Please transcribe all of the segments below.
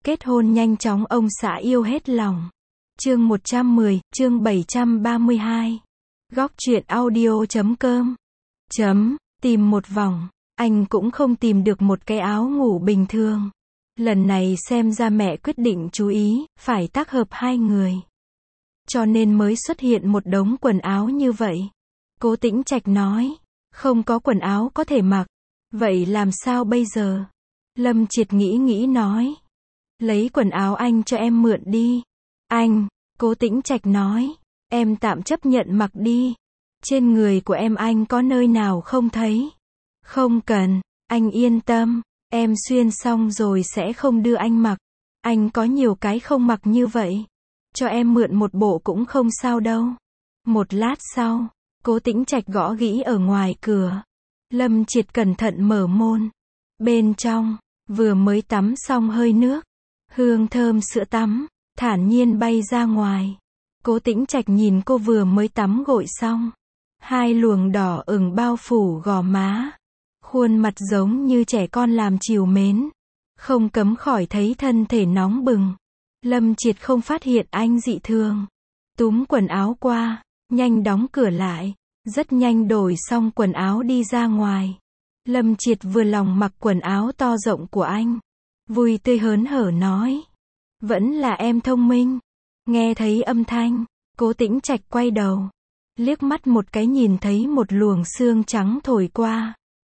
Kết hôn nhanh chóng ông xã yêu hết lòng. Chương 110, chương 732. Góc truyện audio.com. Tìm một vòng, anh cũng không tìm được một cái áo ngủ bình thường. Lần này xem ra mẹ quyết định chú ý, phải tác hợp hai người. Cho nên mới xuất hiện một đống quần áo như vậy. Cố Tĩnh Trạch nói, không có quần áo có thể mặc. Vậy làm sao bây giờ? Lâm Triệt nghĩ nói, lấy quần áo anh cho em mượn đi. Anh, Cố Tĩnh Trạch nói, em tạm chấp nhận mặc đi. Trên người của em anh có nơi nào không thấy? Không cần, anh yên tâm, em xuyên xong rồi sẽ không đưa anh mặc. Anh có nhiều cái không mặc như vậy. Cho em mượn một bộ cũng không sao đâu. Một lát sau, Cố Tĩnh Trạch gõ gĩ ở ngoài cửa. Lâm Triệt cẩn thận mở môn. Bên trong, vừa mới tắm xong hơi nước, hương thơm sữa tắm, thản nhiên bay ra ngoài. Cố Tĩnh Trạch nhìn cô vừa mới tắm gội xong. Hai luồng đỏ ửng bao phủ gò má. Khuôn mặt giống như trẻ con làm trìu mến. Không cấm khỏi thấy thân thể nóng bừng. Lâm Triệt không phát hiện anh dị thường. Túm quần áo qua, nhanh đóng cửa lại. Rất nhanh đổi xong quần áo đi ra ngoài. Lâm Triệt vừa lòng mặc quần áo to rộng của anh. Vui tươi hớn hở nói. Vẫn là em thông minh. Nghe thấy âm thanh, Cố Tĩnh Trạch quay đầu. Liếc mắt một cái nhìn thấy một luồng sương trắng thổi qua.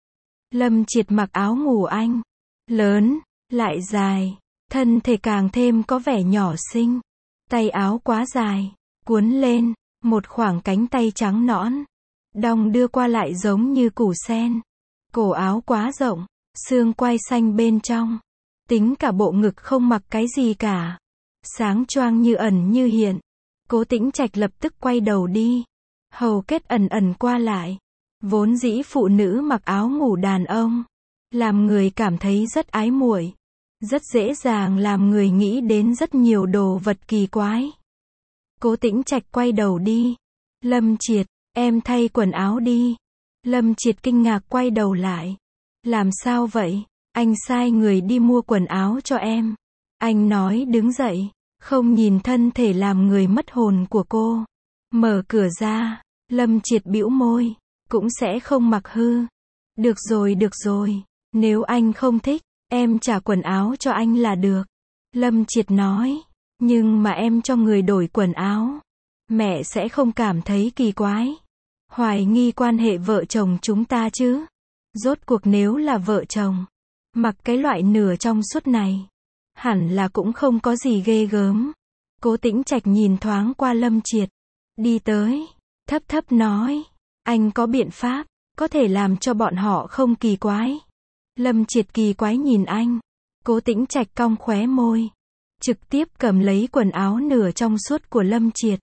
Lâm Triệt mặc áo ngủ anh. Lớn, lại dài. Thân thể càng thêm có vẻ nhỏ xinh. Tay áo quá dài. Cuốn lên, một khoảng cánh tay trắng nõn. Đong đưa qua lại giống như củ sen. Cổ áo quá rộng, xương quai xanh bên trong. Tính cả bộ ngực không mặc cái gì cả. Sáng choang như ẩn như hiện. Cố Tĩnh Trạch lập tức quay đầu đi. Hầu kết ẩn qua lại. Vốn dĩ phụ nữ mặc áo ngủ đàn ông, làm người cảm thấy rất ái muội. Rất dễ dàng làm người nghĩ đến rất nhiều đồ vật kỳ quái. Cố Tĩnh Trạch quay đầu đi. Lâm Triệt, em thay quần áo đi. Lâm Triệt kinh ngạc quay đầu lại. Làm sao vậy? Anh sai người đi mua quần áo cho em. Anh nói đứng dậy, không nhìn thân thể làm người mất hồn của cô. Mở cửa ra, Lâm Triệt bĩu môi, cũng sẽ không mặc hư. Được rồi, nếu anh không thích, em trả quần áo cho anh là được. Lâm Triệt nói, nhưng mà em cho người đổi quần áo. Mẹ sẽ không cảm thấy kỳ quái. Hoài nghi quan hệ vợ chồng chúng ta chứ. Rốt cuộc nếu là vợ chồng, mặc cái loại nửa trong suốt này, hẳn là cũng không có gì ghê gớm. Cố Tĩnh Trạch nhìn thoáng qua Lâm Triệt. Đi tới, thấp nói. Anh có biện pháp, có thể làm cho bọn họ không kỳ quái. Lâm Triệt kỳ quái nhìn anh. Cố Tĩnh Trạch cong khóe môi. Trực tiếp cầm lấy quần áo nửa trong suốt của Lâm Triệt.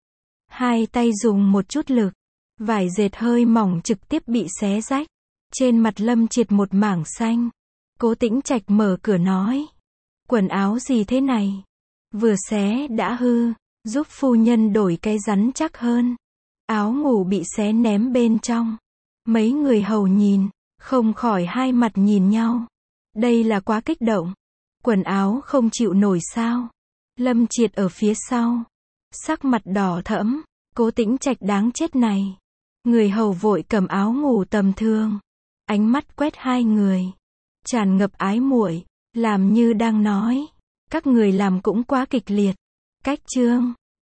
Hai tay dùng một chút lực. Vải dệt hơi mỏng trực tiếp bị xé rách. Trên mặt Lâm Triệt một mảng xanh. Cố Tĩnh Trạch mở cửa nói. Quần áo gì thế này? Vừa xé đã hư. Giúp phu nhân đổi cái rắn chắc hơn. Áo ngủ bị xé ném bên trong. Mấy người hầu nhìn, không khỏi hai mặt nhìn nhau. Đây là quá kích động. Quần áo không chịu nổi sao? Lâm Triệt ở phía sau. Sắc mặt đỏ thẫm. Cố Tĩnh Trạch đáng chết này. Người hầu vội cầm áo ngủ tầm thường. Ánh mắt quét hai người. Tràn ngập ái muội, làm như đang nói. Các người làm cũng quá kịch liệt. Cách chương.